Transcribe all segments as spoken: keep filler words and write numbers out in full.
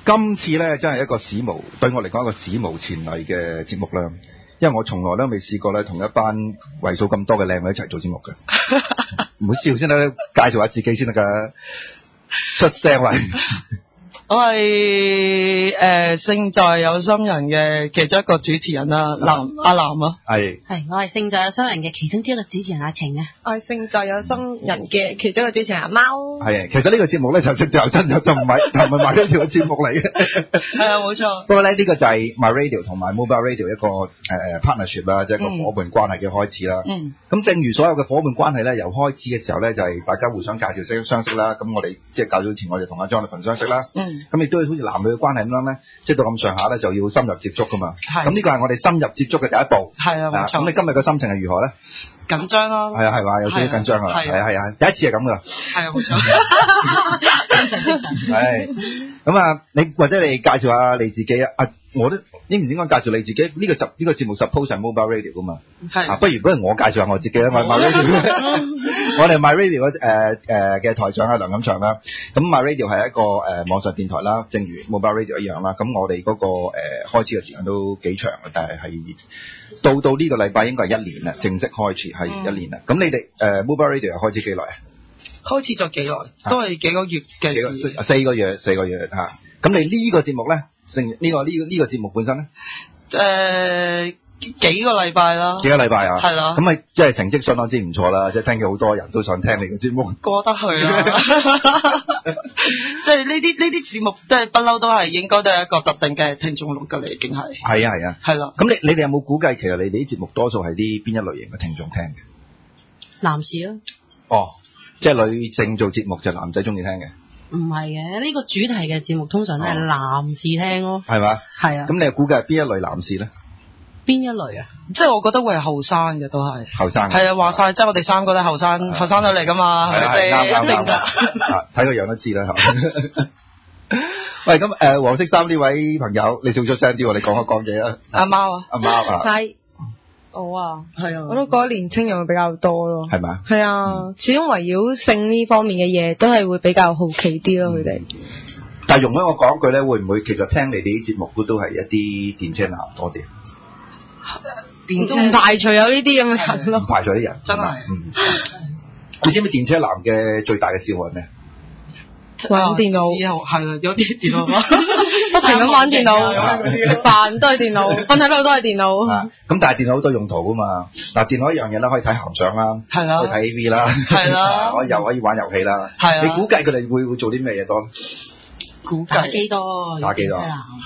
今次咧真係一個史無對我嚟講一個史無前例嘅節目啦，因為我從來都未試過咧同一班為數咁多嘅靚女一齊做節目嘅。唔好笑先啦，介紹下自己先得㗎，出聲喂。 我係誒勝在有心人嘅其中一個主持人啦，南阿南啊， 係係我係勝在有心人嘅其中之一個主持人阿晴啊， 我係勝在有心人嘅其中一個主持人阿貓。係啊，其實呢個節目咧就勝在有真有就唔係就唔係 My Radio 嘅節目嚟嘅。 係啊，冇錯。 不過咧呢、這個就係 My Radio 同埋 Mobile Radio 一個誒、呃、partnership 啦，即係一個伙伴關係嘅開始啦。嗯。咁正如所有嘅伙伴關係咧，由開始嘅時候咧就係、是、大家互相介紹識相識啦。咁我哋即係較早前我哋同阿 Jonathan 相識啦。嗯。咁亦都係好似男女嘅關係咁樣咧，即係到咁上下咧就要深入接觸噶嘛。係。咁呢個係我哋深入接觸嘅第一步。係啊，冇錯。咁你今日嘅心情係如何咧？ 緊張咯。係啊，係話有少少緊張啊。係啊，係啊，第一次係咁噶。係啊，冇錯。係。咁啊，你或者你介紹下你自己啊？啊，我都應唔應該介紹你自己？呢、這個集呢、這個節目 suppose 係 Mobile Radio 噶嘛？係。啊，不如不如我介紹下我自己啦，我係 My Radio。我哋 My Radio 誒誒嘅台長啊梁錦祥啦。咁 My Radio 係一個誒、呃、網上電台啦，正如 Mobile Radio 一樣啦。咁我哋嗰、那個誒、呃、開始嘅時間都幾長嘅，但係係到到呢個禮拜應該係一年啦，正式開始係一年啦。咁、嗯、你哋誒、呃、Mobile Radio 開始幾耐啊？開始咗幾耐？都係幾個月嘅事。四個月，四個月嚇。咁你呢個節目咧，成呢、這個呢、這個呢、這個節目本身咧？誒、呃、幾個禮拜啦。幾個禮拜啊？係啦。咁咪即係成績相當之唔錯啦，即係聽咗好多人都想聽你個節目。過得去啊！即係呢啲呢啲節目，即係不嬲都係應該都係一個特定嘅聽眾錄㗎啦，已經係。係啊係啊。係啦。咁你你哋有冇估計其實你哋啲節目多數係啲邊一類型嘅聽眾聽嘅？男士啊。哦。即係女性做節目就男仔中意聽嘅，唔係嘅，呢、這個主題嘅節目通常都係男士聽咯，係、哦、嘛？係啊。咁你又估計係邊一類男士咧？邊一類啊？即係我覺得會係後生嘅都係後生，係啊，話晒即係我哋三個都係後生後生女嚟噶嘛，係咪？啱啱啱，睇個樣都知啦。喂，咁誒黃色衫呢位朋友，你少出聲啲，你講一講嘢啊。阿貓啊，阿貓啊，係。我啊，係啊，我都覺得年青人會比較多咯，係咪？係啊，嗯、始終圍繞性呢方面嘅嘢，都係會比較好奇啲咯，佢、嗯、哋。但係容許我講一句咧，會唔會其實聽你哋啲節目都係一啲電車男多啲？電車唔排除有呢啲咁嘅人咯，唔排除啲人，真係。嗯，你知唔知電車男嘅最大嘅嗜好係咩？玩電腦，係啊，有啲電腦不停咁玩電腦，食飯都係電腦，瞓喺度都係電腦。咁、啊、但係電腦好多用途噶嘛。嗱，電腦一樣嘢啦，可以睇鹹相啦，係啦，可以睇 A V 啦，係啦，可以又可以玩遊戲啦。係啊，你估計佢哋會會做啲咩嘢多？估計打機多，打機多。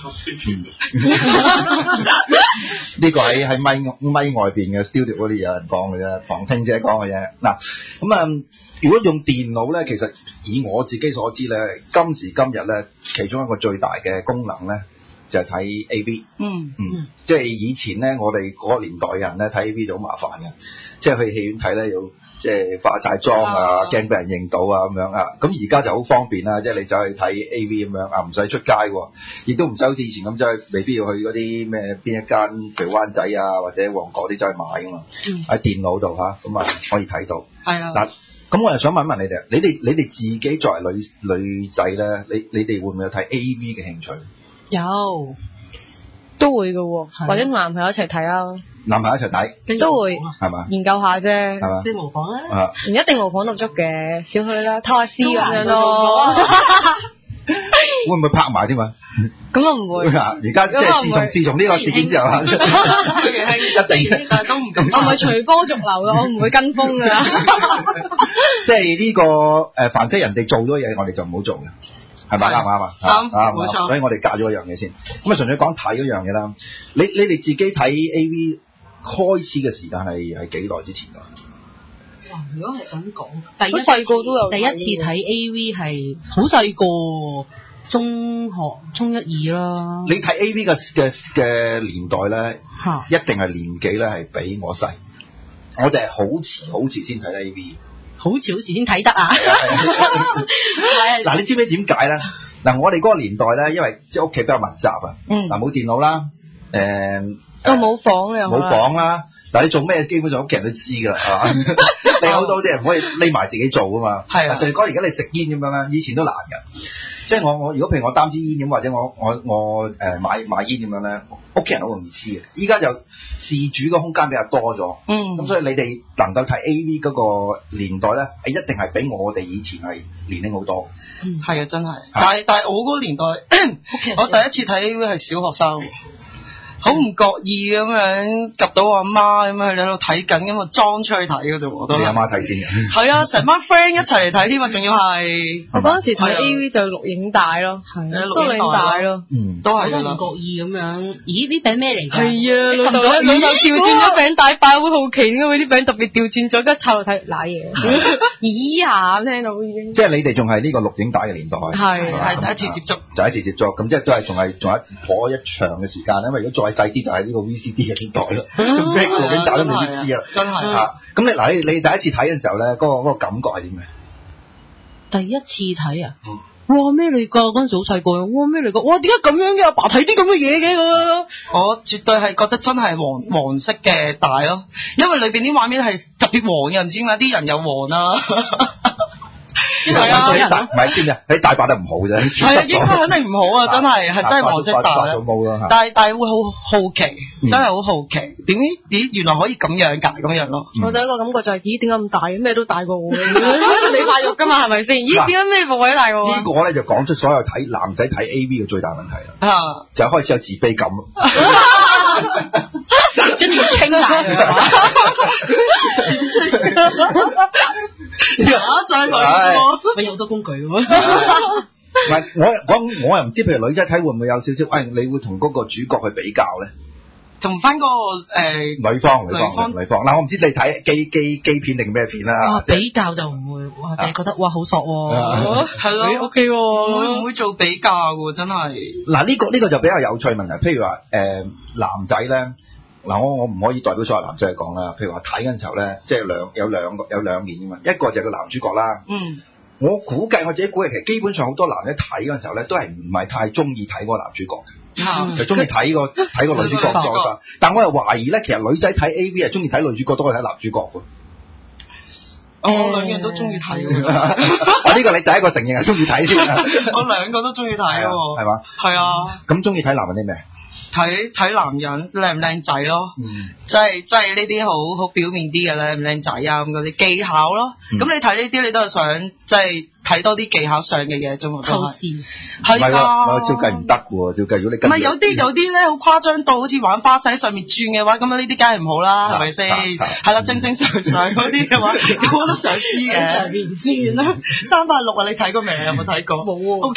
呢個喺喺咪咪外邊嘅 studio 嗰啲有人講嘅啫，旁聽者講嘅啫。嗱，咁啊、嗯，如果用電腦咧，其實以我自己所知咧，今時今日咧，其中一個最大嘅功能咧，就係、是、睇 A V。嗯嗯，即係以前咧，我哋嗰個年代嘅人咧睇 A V 就好麻煩嘅，即係去戲院睇咧要即係化晒妝啊，驚俾人認到啊咁樣啊。咁而家就好方便啦，即係你走去睇 A V 咁樣啊，唔使出街喎，亦都唔使好似以前咁，即係未必要去嗰啲咩邊一間譬如灣仔啊或者旺角啲走去買噶嘛。喺、嗯、電腦度嚇，咁啊可以睇到。係啊。嗱，咁我又想問一問你哋，你哋你哋自己作為女女仔咧，你你哋會唔會有睇 A V 嘅興趣？有，都會嘅喎，或者同男朋友一齊睇啊。男朋友一齊睇，都會係嘛？研究下啫，係嘛？即係模仿啦，唔一定模仿到足嘅，少去啦，偷下師咁樣咯。會唔會拍埋添嘛？咁啊唔會。而家即係自從自從呢個事件之後啊，一定，但係都唔敢。我唔係隨波逐流嘅，我唔會跟風㗎。即係呢個誒，凡係人哋做咗嘢，我哋就唔好做嘅。係咪啱唔啱啊？啱，冇錯。所以我哋教咗一樣嘢先。咁啊，純粹講睇嗰樣嘢啦。你你哋自己睇 A V 開始嘅時間係係幾耐之前㗎？哇！如果係咁講，第一細個都有第一次睇 A V 係好細個，中學中一二啦。你睇 A V 嘅嘅嘅年代咧，一定係年紀咧係比我細。我哋係好遲好遲先睇 A V。好似好遲先睇得啊！嗱，你知唔知點解咧？嗱，我哋嗰個年代咧，因為即係屋企比較密集啊，嗱、嗯、冇電腦啦， 誒， 都冇房嘅， 冇房啦。但係你做咩基本上屋企人都知㗎啦，係嘛？你好多啲人唔可以匿埋自己做㗎嘛。 係啊。 就係講而家你食煙咁樣咧，以前都難㗎。即係我我如果譬如我擔支煙咁，或者我我我誒、呃、買買煙咁樣咧，屋企人好容易知嘅。依家就事主嘅空間比較多咗。嗯。咁所以你哋能夠睇 A V 嗰個年代咧，係一定係比我哋以前係年輕好多。 嗯。係啊，真係。但係但係我嗰個年代，我第一次睇 A V 係小學生。好唔覺意咁樣及到我阿媽咁樣喺度睇緊，咁啊裝出去睇嘅啫，我都。 你阿媽睇先嘅。 係啊，成班 friend 一齊嚟睇添啊，仲要係。 我嗰陣時睇 A V 就錄影帶咯，係啊，錄影帶咯， 嗯，都係都唔覺意咁樣。咦？呢餅咩嚟㗎？ 係啊，老豆老豆調轉咗餅帶擺，會好奇點解會啲餅特別調轉咗，一湊睇瀨嘢。咦下聽到已經。 即係你哋仲係呢個錄影帶嘅年代。 係係第一次接觸。 第一次接觸，咁即係都係仲係仲係頗一長嘅時間，因為如果再細啲就係呢個 V C D 嘅年代啦，咩錄影帶都未必知啊， 真係啊！咁你嗱，你你第一次睇嘅時候咧，嗰、嗰個嗰、嗰個感覺係點嘅？ 第一次睇啊！嗯、哇咩嚟㗎？嗰陣時好細個，哇咩嚟㗎？哇點解咁樣嘅？阿爸睇啲咁嘅嘢嘅咁。 我絕對係覺得真係黃黃色嘅帶咯，因為裏邊啲畫面係特別黃嘅，唔知點解啲人又黃啦。係啊， 唔係知唔知啊？啲帶擺得唔好啫， 係啊，應該肯定唔好啊，真係係真係黃色帶啊。但係但係會好好奇，真係好好奇，點咦原來可以咁樣㗎咁樣咯。 我第一個感覺就係咦點解咁大嘅？咩都大過我，你發育㗎嘛係咪先？咦點解咩部位都大過我？ 呢個咧就講出所有睇男仔睇 A V 嘅最大問題啦。啊，就開始有自卑感。 跟住清大佢係嘛？ 再講， 咪有好多工具嘅喎。 唔係我我我又唔知，譬如女仔睇會唔會有少少？誒，你會同嗰個主角去比較咧？ 同翻嗰個誒女方女方女方嗱，我唔知你睇基基基片定咩片啦。 比較就唔會，我淨係覺得哇好索喎， 係咯 ，OK 喎， 會唔會做比較嘅真係？ 嗱呢個呢個就比較有趣問題，譬如話誒男仔咧。嗱，我我唔可以代表所有男仔嚟講啦。譬如話睇嗰陣時候咧，即係兩有兩個有兩面㗎嘛。一個就係個男主角啦。嗯。我估計我自己估計，其實基本上好多男仔睇嗰陣時候咧，都係唔係太中意睇嗰個男主角嘅，就中意睇個睇個女主角多啲。但我又懷疑咧，其實女仔睇 A V 係中意睇女主角多過睇男主角㗎。 我兩樣都中意睇㗎。 啊，呢個你第一個承認係中意睇先。 我兩個都中意睇喎。係嘛？係啊。咁中意睇男人啲咩？ 睇睇男人靚唔靚仔咯，嗯、即係即係呢啲好好表面啲嘅靚唔靚仔啊咁嗰啲技巧咯。咁、嗯、你睇呢啲你都係想即係睇多啲技巧上嘅嘢啫嘛。 偷師係㗎， 照計唔得喎，照計如果你跟唔係有啲有啲咧好誇張到好似玩花式喺上面轉嘅話，咁啊呢啲梗係唔好啦，係咪先？係啦，正正常常嗰啲嘅話，咁我都想知嘅。上面轉啦，三百六啊！你睇過未？有冇睇過？冇喎。O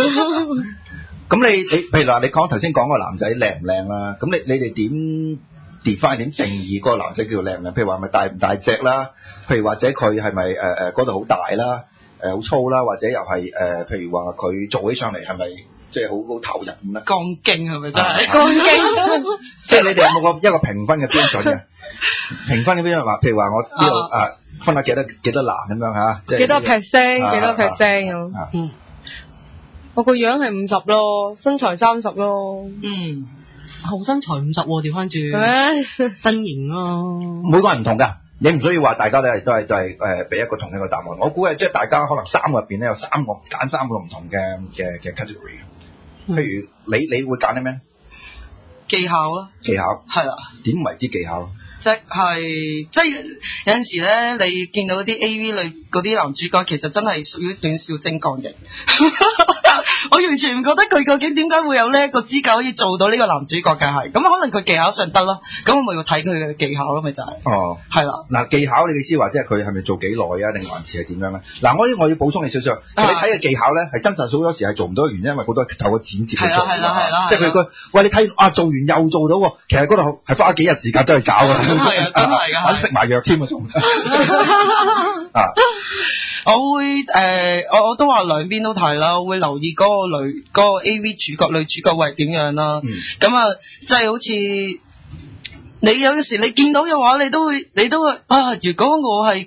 K。 咁你你譬如話你講頭先講個男仔靚唔靚啦，咁你你哋點 define 點定義嗰個男仔叫做靚唔靚？譬如話係咪大唔大隻啦？譬如或者佢係咪誒誒嗰度好大啦？誒好粗啦？或者又係誒譬如話佢做起上嚟係咪即係好好投入咁咧？ 鋼勁係咪真係？ 鋼勁， 即係你哋有冇個一個評分嘅標準嘅？評分嘅標準話，譬如話我呢度啊分下幾多幾多欄咁樣嚇？即係幾多 percent？幾多 percent 咁？嗯。我個樣係五十咯，身材三十咯。嗯， 好身材五十喎，調翻轉。係咩？身形咯。 每個人唔同㗎，你唔需要話大家都係都係都係誒俾一個同一個答案。我估係即係大家可能三個入邊咧有三個揀三個唔同嘅嘅嘅 category。譬如你你會揀啲咩？ 技巧咯。技巧。係啦。 點為之技巧？ 即係即係有陣時咧，你見到啲 A V 類嗰啲男主角，其實真係屬於短小精幹型。我完全唔覺得佢究竟點解會有呢一個資格可以做到呢個男主角嘅係，咁可能佢技巧上得咯，咁我咪要睇佢嘅技巧咯，咪就係、是。哦，係啦。嗱，技巧你嘅意思話即係佢係咪做幾耐啊，定還是係點樣咧？嗱，我呢我要補充你少少，其實你睇嘅技巧咧係真實好多時係做唔到嘅原因，因為好多透過剪接去做。係啦係啦。即係佢個喂你睇啊做完又做到喎，其實嗰度係花咗幾日時間都係搞㗎。係啊，真係㗎。揾食埋藥添啊仲。啊。 我會誒、呃，我我都話兩邊都睇啦，我會留意嗰個女嗰、嗰個 A V 主角女主角會係點樣啦。咁、嗯、啊，即係好似你有時你見到嘅話，你都會你都會啊。如果我係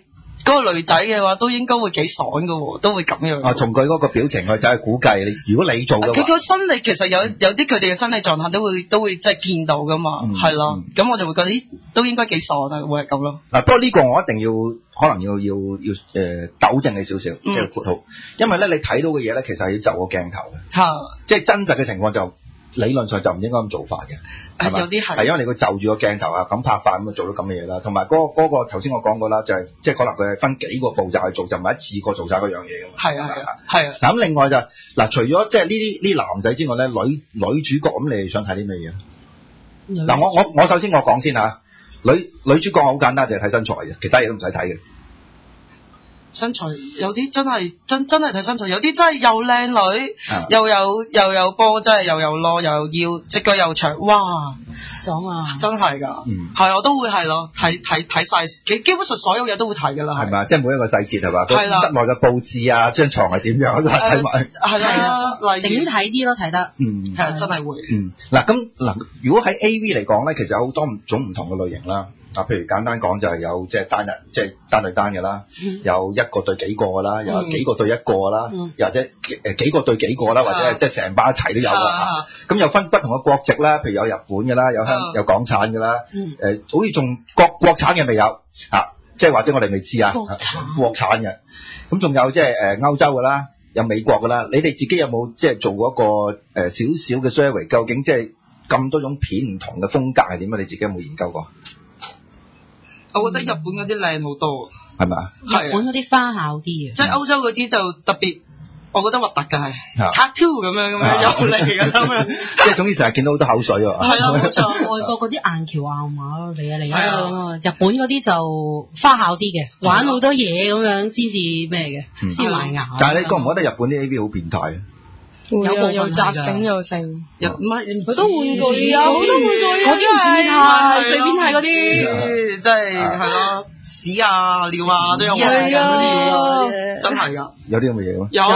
嗰個女仔嘅話，都應該會幾爽㗎喎，都會咁樣。 啊，從佢嗰個表情去就係估計你，如果你做嘅話， 佢個心理其實有有啲佢哋嘅身體狀態都會都會即係見到㗎嘛，係咯、嗯。咁、嗯、我就會覺得咦，都應該幾爽啊，會係咁咯。嗱，不過呢個我一定要可能要要要誒、呃、糾正你少少，即係括號，因為咧你睇到嘅嘢咧，其實係要就個鏡頭嘅，嚇、嗯，即係真實嘅情況就。理論上就唔應該咁做法嘅，係嘛？有啲係，係因為你個就住個鏡頭啊，咁拍法咁就做到咁嘅嘢啦。同埋嗰嗰個頭先、嗰個、我講過啦，就係、係、即係可能佢係分幾個步驟去做，就唔係一次過做晒嗰樣嘢㗎嘛。係啊係啊係啊。嗱咁另外就嗱、係，除咗即係呢啲呢男仔之外咧，女女主角咁，你哋想睇啲咩嘢？嗱，我我我首先我講先嚇，女女主角好簡單，就係睇身材嘅，其他嘢都唔使睇嘅。 身材有啲真係真真係睇身材，有啲真係又靚女，啊、又有又有波，真係又有攞，又有腰，隻腳又長，哇， 爽啊！ 真係㗎，係、嗯、我都會係咯，睇睇睇曬，基基本上所有嘢都會睇㗎啦，係咪？即係每一個細節係嘛？係啦，室內嘅佈置啊，張床係點樣都係睇埋。係啦，寧願睇啲咯，睇得。嗯，係真係會。嗯，嗱咁嗱，如果喺 A V 嚟講咧，其實有好多種唔同嘅類型啦。啊，譬如簡單講就係有即係單人，即係單對單嘅啦、嗯，有一個對幾個嘅啦，有幾個對一個嘅啦，嗯、又或者誒幾個對幾個啦，或者係即係成班一齊都有嘅嚇。咁又分不同嘅國籍啦，譬如有日本嘅啦，有香有港產嘅啦，誒、嗯呃、好似仲國國產嘅未有啊，即係或者我哋未知啊，國產國產嘅。咁仲有即係誒歐洲嘅啦，有美國嘅啦。你哋自己有冇即係做過一個誒少少嘅 survey？究竟即係咁多種片唔同嘅風格係點啊？你自己有冇研究過？我覺得日本嗰啲靚好多，係咪啊？日本嗰啲花巧啲嘅，即係歐洲嗰啲就特別，我覺得核突嘅係 tattoo 咁樣咁樣又嚟嘅咁樣，即係總之成日見到好多口水啊！係啊，冇錯，外國嗰啲硬橋硬馬咯，嚟啊嚟啊咁啊！日本嗰啲就花巧啲嘅，玩好多嘢咁樣先至咩嘅，先埋牙。但係你覺唔覺得日本啲 A V 好變態啊？有部又扎繩又成，又唔係好多玩具啊，好多玩具啊，嗰啲變態，最變態嗰啲，真係係咯，屎啊尿啊都有玩嘅嗰啲嘢，真係㗎，有啲咁嘅嘢咩？有。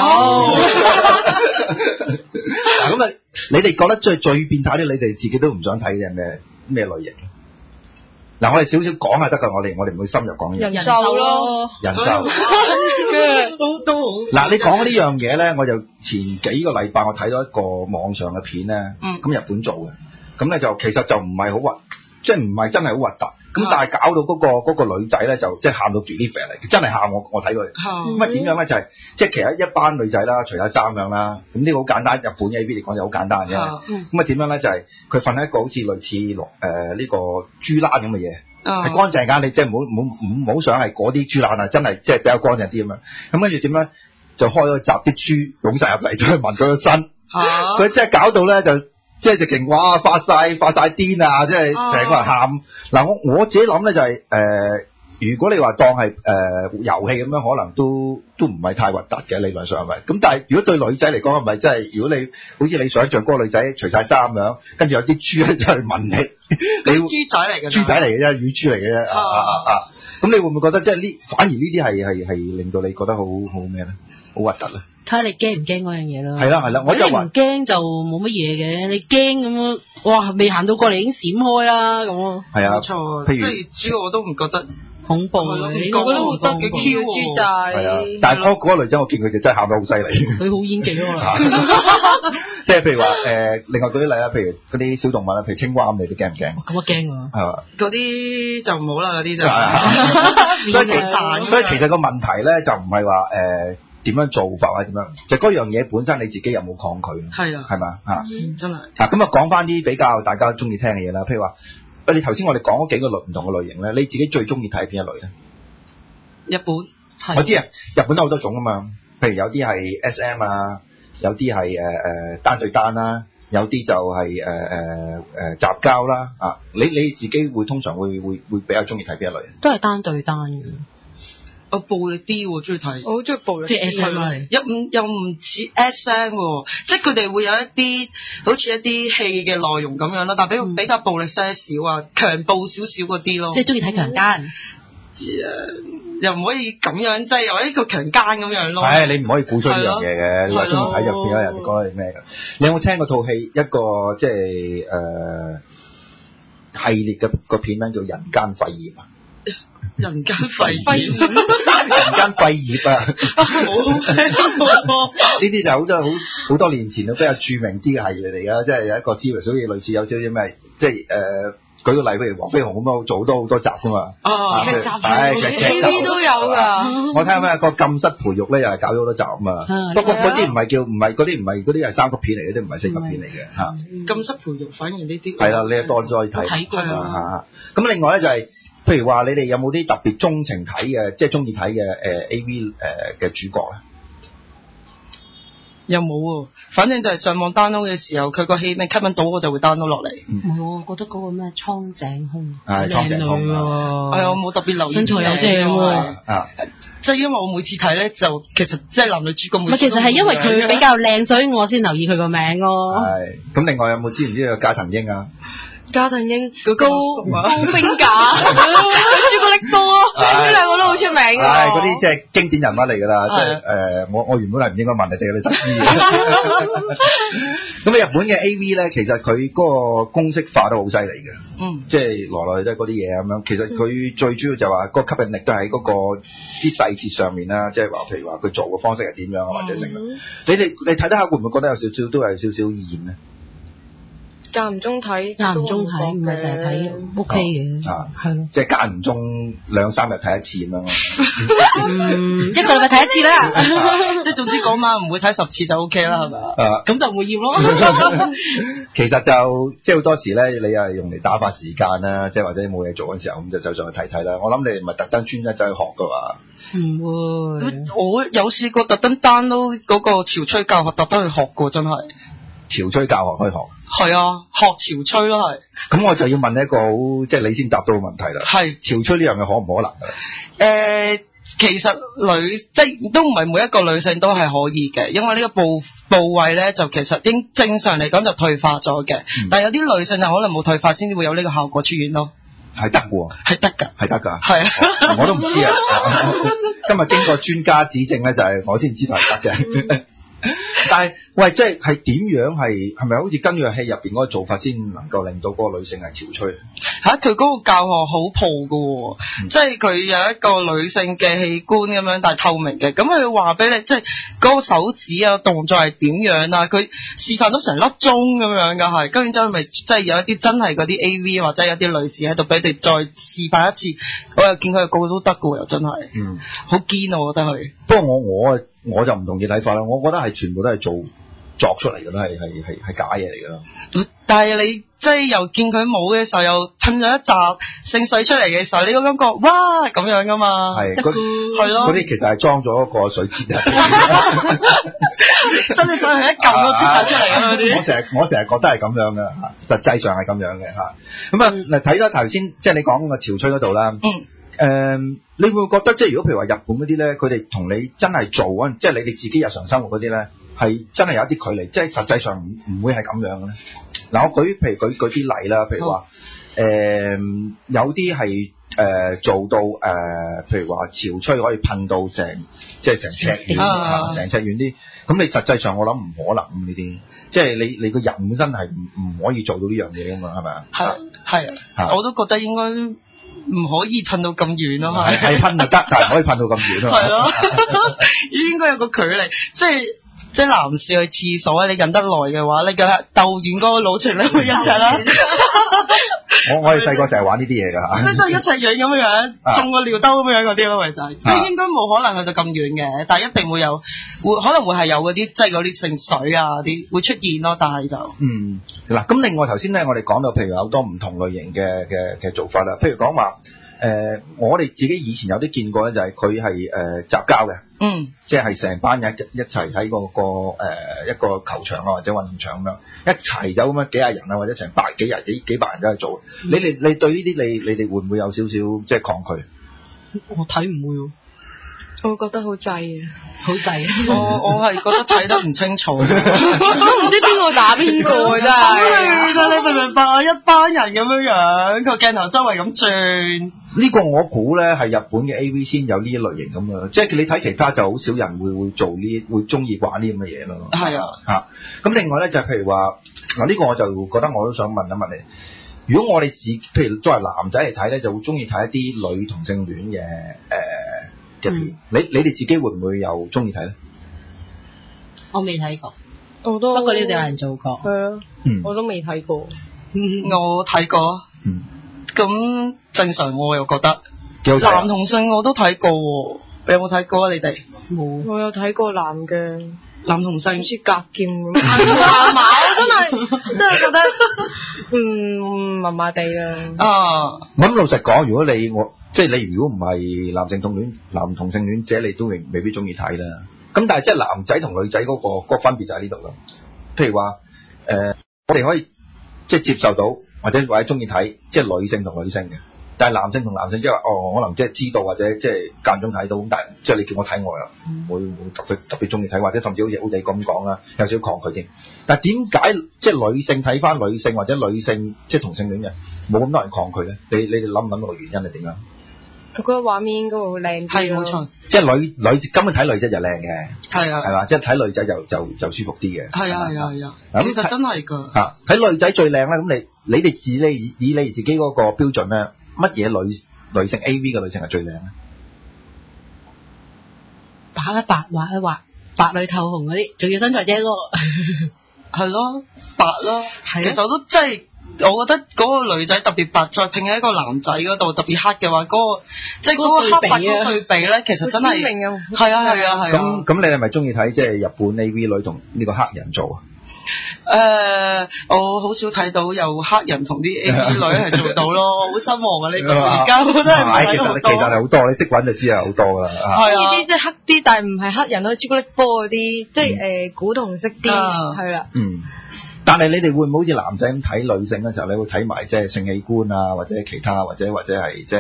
嗱咁啊，你哋覺得最最變態啲，你哋自己都唔想睇嘅咩咩類型？嗱，我哋少少講下得㗎，我哋我哋唔會深入講嘢。人獸咯，人獸。都都好。嗱，你講呢樣嘢咧，我就前幾個禮拜我睇到一個網上嘅片咧，咁、嗯、日本做嘅，咁咧就其實就唔係好核，即係唔係真係好核突，咁、嗯、但係搞到嗰、嗰個嗰、嗰個女仔咧就即係喊到 Felicia 嚟，真係喊我我睇佢。咁啊點樣咧就係、是、即係其實一班女仔啦，除晒衫咁啦，咁呢個好簡單，日本嘅 A V 嚟講就好簡單嘅。咁啊點樣咧就係佢瞓喺一個好似類似落誒呢個豬欄咁嘅嘢。係乾淨㗎，你即係唔好唔好唔好想係嗰啲豬欄啊，真係即係比較乾淨啲咁樣。咁跟住點咧，就開咗閘，啲豬湧晒入嚟，就去聞佢個身。佢即係搞到咧，就即係直情哇發晒發晒癲啊！即係成個人喊。嗱，我我自己諗咧就係、是、誒、呃，如果你話當係誒、呃、遊戲咁樣，可能都都唔係太核突嘅理論上係咪？咁但係如果對女仔嚟講係咪真係？如果你好似你想象嗰個女仔除晒衫咁樣，跟住有啲豬咧就去聞你。你豬仔嚟嘅，豬仔嚟嘅啫，乳豬嚟嘅啫，啊啊啊！咁、啊、你會唔會覺得即係呢？反而呢啲係係係令到你覺得好好咩咧？好核突咧？睇下你驚唔驚嗰樣嘢咯。係啦係啦，我就話唔驚就冇乜嘢嘅，你驚咁樣，哇！未行到過嚟已經閃開啦咁咯。係啊，冇錯，即係豬我都唔覺得恐怖嘅，你覺得會得嘅叫豬仔。係啊，但係嗰嗰個女仔我見佢哋真係喊得好犀利。佢好演技啊！即係譬如話誒、呃，另外嗰啲例啊，譬如嗰啲小動物啊，譬如青蛙咁，你哋驚唔驚？咁我驚啊！係嘛？嗰啲就唔好啦，嗰啲就。所以其實，所以其實個問題咧就唔係話誒點樣做法或者點樣，就嗰樣嘢本身你自己有冇抗拒？係啊，係嘛嚇？真係。啊咁啊，講翻啲比較大家中意聽嘅嘢啦，譬如話，你頭先我哋講嗰幾個類唔同嘅類型咧，你自己最中意睇邊一類咧？日本係。我知啊，日本都好多種啊嘛，譬如有啲係 S M 啊。有啲係誒誒單對單啦，有啲就係誒誒誒雜交啦啊！你你自己會通常會會會比較中意睇邊一類？都係單對單嘅。我暴力啲喎，中意睇。我好中意暴力。即係 S M 係。又唔又唔似 S M 喎，即係佢哋會有一啲好似一啲戲嘅內容咁樣啦，但係比較比較暴力些少啊，強暴少少嗰啲咯。即係中意睇強姦。又唔可以咁樣，即係有一個強姦咁樣咯。係，你唔可以鼓吹呢樣嘢嘅。你話中意睇就變咗人哋講係咩㗎？你有冇聽過套戲一個即係誒、呃、系列嘅個片名叫《人間肺炎》啊？人間肺炎， 人間廢業啊！呢啲就好多好好多年前都比較著名啲嘅系列嚟㗎，即係有一個 series，好似類似有少少咩，即係誒。呃舉個例，譬如黃飛鴻咁樣做好多好多集噶嘛， 哦，劇集係 T V 都有㗎。 我睇下咩個禁室培育咧，又係搞咗好多集啊嘛。不過嗰啲唔係叫唔係嗰啲唔係嗰啲係三級片嚟嘅，啲唔係四級片嚟嘅嚇。 禁室培育反而呢啲係啦，你係多咗去睇。 睇過啊咁另外咧就係、是，譬如話你哋有冇啲特別鍾情睇嘅，即係中意睇嘅誒 A V 誒嘅主角咧？ 又冇喎，反正就係上網 download 嘅時候，佢個戲名吸引到我就會 download 落嚟。 唔係喎，覺得嗰個咩蒼井空， 係蒼井空喎， 係我冇特別留意。 身材又正喎。 啊， 即係因為我每次睇咧，就其實即係男女主角每次。 唔係，其實係因為佢比較靚，所以我先留意佢個名咯。 係，咁另外有冇知唔知道加藤鷹啊？ 加藤鷹高高冰架，朱古力多，呢兩個都好出名㗎。 係嗰啲即係經典人物嚟㗎啦，即係誒我我原本係唔應該問你哋，你實知嘅。咁日本嘅 A V 咧，其實佢嗰個公式化都好犀利嘅， 嗯， 即係來來都係嗰啲嘢咁樣。其實佢最主要就話個吸引力都喺嗰個啲細節上面啦，即係話譬如話佢做嘅方式係點樣啊，或者成。你哋你睇得下會唔會覺得有少少都係少少厭咧？ 間唔中睇， 間唔中睇，唔係成日睇 ，O K 嘅， 啊， 係咯， 即係間唔中兩三日睇一次咁樣。 嗯，一個禮拜睇一次啦， 即係總之嗰晚唔會睇十次就 O K 啦，係咪啊？ 咁就唔會厭咯。 其實就即係好多時咧，你又係用嚟打發時間啦，即係或者冇嘢做嗰時候，咁就走上去睇睇啦。我諗你唔係特登專登走去學㗎嘛？ 唔會， 我有試過特登 download 嗰個潮吹教學，特登去學過，真係。 潮吹教學可以學， 係啊，學潮吹咯係。 咁我就要問一個好，即係你先答到個問題啦。 係潮吹呢樣嘢可唔可能㗎？誒、 呃，其實女即係都唔係每一個女性都係可以嘅，因為呢個部部位咧就其實應正常嚟講就退化咗嘅，嗯、但係有啲女性就可能冇退化先至會有呢個效果出現咯。係得喎，係得㗎， 係得㗎， 係啊， 我都唔知啊。今日經過專家指證咧，就係、是、我先知道係得嘅。但係喂，即係係點樣係係咪好似跟住戲入邊嗰個做法先能夠令到嗰個女性係潮吹？ 嚇，佢嗰個教學好鋪㗎喎，嗯、即係佢有一個女性嘅器官咁樣，但係透明嘅。咁佢話俾你，即係嗰個手指啊動作係點樣啊？佢示範咗成粒鐘咁樣㗎，係。跟住之後咪即係有一啲真係嗰啲 A V 或者有啲女士喺度俾你再示範一次。我又見佢個個都得㗎喎，又真係，嗯，好堅啊！我覺得佢。不過我我我就唔同意睇法啦，我覺得係全部都係做作出嚟嘅，都係係係係假嘢嚟㗎啦。 但係你即係又見佢冇嘅時候，又噴咗一紮聖水出嚟嘅時候，你個感覺哇咁樣㗎嘛？係，係咯。嗰啲其實係裝咗個水節啊， 真係想去一撳都跌曬出嚟啊！嗰啲。 我成日我成日覺得係咁樣嘅，實際上係咁樣嘅嚇。咁啊嗱，睇咗頭先即係你講個潮吹嗰度啦。嗯。誒、嗯，你會唔會覺得即係如果譬如話日本嗰啲咧，佢哋同你真係做嗰，即係你哋自己日常生活嗰啲咧，係真係有一啲距離，即係實際上唔唔會係咁樣嘅咧。嗱，我舉譬如舉舉啲例啦，譬如話誒、嗯、有啲係誒做到誒、呃，譬如話潮吹可以噴到成即係成尺遠啊，成尺遠啲。咁你實際上我諗唔可能呢啲，即係你你個人本身係唔唔可以做到呢樣嘢㗎嘛，係咪啊？ 係係啊，我都覺得應該。唔可以噴到咁遠咯，係係噴就得，但係唔可以噴到咁遠啊嘛。係咯， 應該有個距離，即係即係男士去廁所你忍得耐嘅話，你梗係鬥遠嗰個路程你會一齊啦。 我我哋細個成日玩呢啲嘢㗎嚇， 即係一齊遠咁樣，中個尿兜咁樣嗰啲咯，咪就係。即係應該冇可能去到咁遠嘅，但係一定會有，會可能會係有嗰啲即係嗰啲聖水啊啲會出現咯，但係就嗯嗱，咁另外頭先咧，我哋講到譬如有好多唔同類型嘅嘅嘅做法啦，譬如講話誒，我哋自己以前有啲見過咧，就係佢係誒雜交嘅。嗯，即係成班人一一齊喺嗰個誒、呃、一個球場啊或者運動場咁樣一齊走咁樣幾廿人啊或者成百幾人幾幾百人走去做，嗯、你哋你對呢啲你你哋會唔會有少少即係抗拒？ 我睇唔會喎。 我會覺得好滯啊， 好滯。 我我係覺得睇得唔清楚，都唔知邊個打邊個真係。 你明唔明白啊？一班人咁樣樣，個鏡頭周圍咁轉。 呢個我估咧係日本嘅 A V 先有呢一類型咁樣，即係你睇其他就好少人會會做呢，會中意玩呢咁嘅嘢咯。係啊，嚇。咁另外咧就係譬如話嗱，呢個我就覺得我都想問一問你，如果我哋自譬如作為男仔嚟睇咧，就會中意睇一啲女同性戀嘅誒。呃嘅嘅片，嗯、你你哋自己會唔會有中意睇咧？ 我未睇過， 我都不過呢度有人做過， 係啊，嗯、我都未睇過， 我睇過，嗯，咁正常我又覺得，男同性我都睇過，你有冇睇過啊？你哋冇，我有睇過男嘅。 男同性唔似隔劍咁， 麻麻，真係真係覺得嗯麻麻地啦。 啊， 咁老實講，如果你我即係你，如果唔係男性同戀男同性戀者，你都未未必中意睇啦。咁但係即係男仔同女仔嗰、嗰個、嗰個分別就喺呢度啦。譬如話誒、呃，我哋可以即係接受到或者或者中意睇，即係女性同女性嘅。但係男性同男性即係話哦，可能即係知道或者即係間中睇到，但係即係你叫我睇我又唔會會特別特別中意睇，或者甚至好似好似咁講啦，有少少抗拒添。但係點解即係女性睇翻女性或者女性即係同性戀嘅冇咁多人抗拒咧？你你哋諗唔諗到個原因係點樣？ 佢覺得畫面應該會靚啲。係冇錯， 即係女女根本睇女仔就靚嘅。係啊，係嘛，即係睇女仔就就就舒服啲嘅。 係啊係啊係啊，其實真係㗎。嚇， 睇女仔最靚咧，咁你你哋自你以以你自己嗰個標準咧？乜嘢女女性 A V 嘅女性係最靚咧？ 白一白，畫一畫，白裏透紅嗰啲，仲要身材正喎。 係咯，白咯。其實我都即係，我覺得嗰個女仔特別白，再拼喺一個男仔嗰度特別黑嘅話，嗰、嗰個即係嗰個黑白嘅對比咧，其實真係係啊係啊係啊。 咁咁，你係咪中意睇即係日本 A V 女同呢個黑人做啊？ 誒、呃，我好少睇到有黑人同啲 A V 女係做到咯，好失望啊！呢個而家我都係唔睇到好多。 其實係好多，你識揾就知係好多噶啦。 係啊，呢啲即係黑啲，但係唔係黑人咯，朱古力波嗰啲，即係誒古銅色啲，係啦。嗯， 但係你哋會唔會好似男仔咁睇女性嘅時候，你會睇埋即係性器官啊，或者其他，或者或者係即係誒誒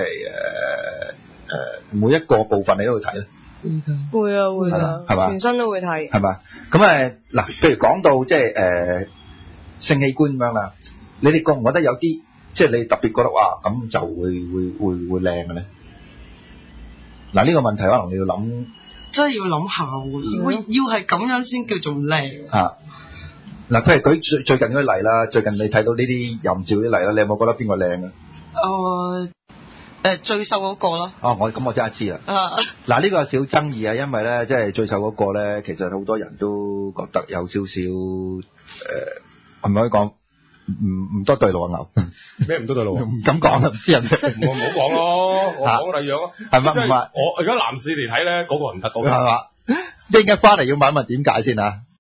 每一個部分你都會睇咧？ 會啊會啊，係嘛？全身都會睇， 係嘛？咁誒嗱，譬如講到即係誒性器官咁樣啦，你哋覺唔覺得有啲即係你特別覺得哇咁就會會會會靚嘅咧？嗱呢個問題可能你要諗， 真係要諗下喎，要要係咁樣先叫做靚啊！嗱，譬如舉最最近嗰啲例啦，最近你睇到呢啲淫照啲例啦，你有冇覺得邊個靚啊？ 誒。誒最瘦嗰個咯。 哦，我咁我真係知啦。啊，嗱呢個有少爭議啊，因為咧即係最瘦嗰個咧，其實好多人都覺得有少少誒，係咪可以講唔唔多對路啊牛？ 咩唔多對路？ 唔敢講啊，唔知人。 我唔好講咯，我講第二樣咯。 係咪唔係？ 我而家男士嚟睇咧，嗰個唔得，嗰個係嘛？即係而家翻嚟要問一問點解先啊？